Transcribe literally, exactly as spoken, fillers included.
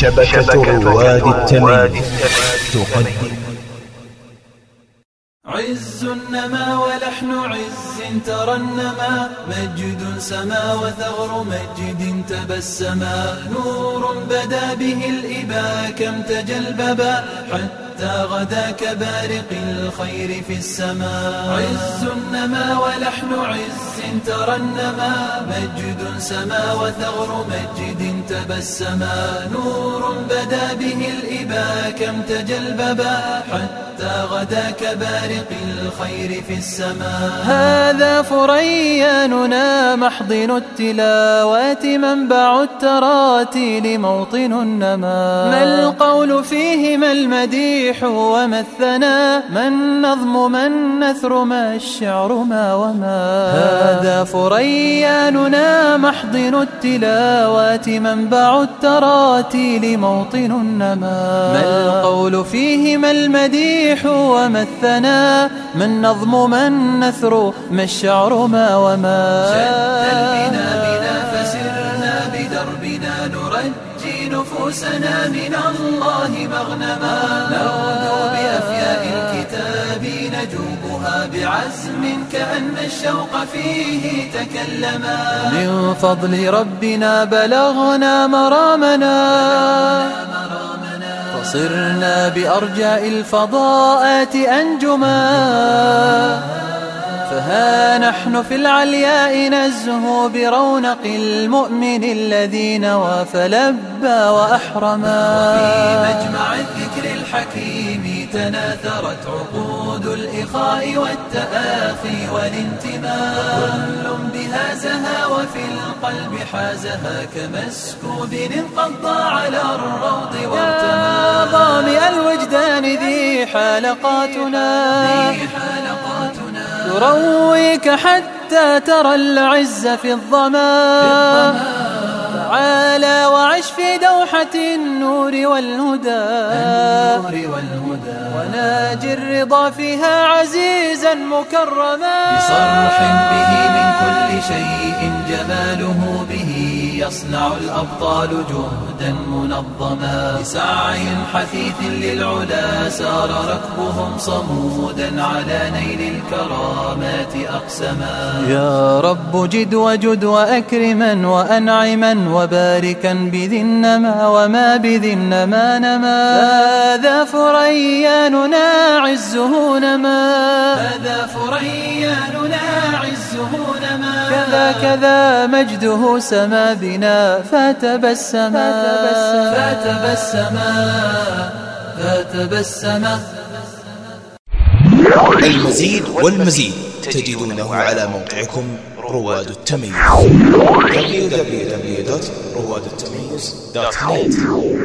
شبكة رواد التمييز تقدم عز نما ولحن عز ترنما، مجد سما وثغر مجد تبسما، نور بدا به الإبا كم تجلببا، حتى غدا كبارق الخير في السماء. عز نما ولحن عز ترنما، مجد سما وثغر مجد تبسما، نور بدا به الإبا كم تجلببا، حتى غدا كبارق الخير في السماء. هذا فرياننا محضن التلاوات، منبع التراتيل موطن النما، ما القول فيه ما المديح وما الثناء، ما النظم ما النثر ما الشعر ما وما. هذا فرياننا محضن التلاوات، منبع التراتيل موطن النما، ما القول فيه ما المديح وما الثناء، ما النظم ما النثر ما الشعر ما وما. شد البنا بنا فسرنا بدربنا، نرجي نفوسنا من الله مغنما، نغدو بأفياء الكتاب نجوبها بعزم، كأن الشوق فيه تكلما، من فضل ربنا بلغنا مرامنا، فصرنا بأرجاء الفضاءات أنجما، فها نحن في العلياء نزهو برونق المؤمن الذي نوى فلبى وأحرما. وفي مجمع الذكر الحكيم تناثرت عقود الإخاء والتآخي والانتماء، كل بها زها وفي القلب حازها، كمسكوب قضى على الروض وارتمى. ظامئ الوجدان ذي حلقاتنا، ترويك حتى ترى العز في الظما، تعالى وعش في دوحة النور والهدى، وناجي الرضا فيها عزيزا مكرما، بصرح به من كل شيء جماله به يصنع الأبطال جهدا منظما، بسعي حثيث للعلا سار ركبهم صمودا، على نيل الكرامات أقسما. يا رب جد وجد وأكرما وأنعما، وباركا بذي النما وما بذي النما نما. هذا فرياننا عزه نما، هذا فرياننا عزه نما، كذا كذا مجده سما بنا فتبسما، فتبسما فتبسما. المزيد والمزيد تجدونه على موقعكم رواد التمييز دبليو دبليو دبليو دوت رواد التمييز دوت نت.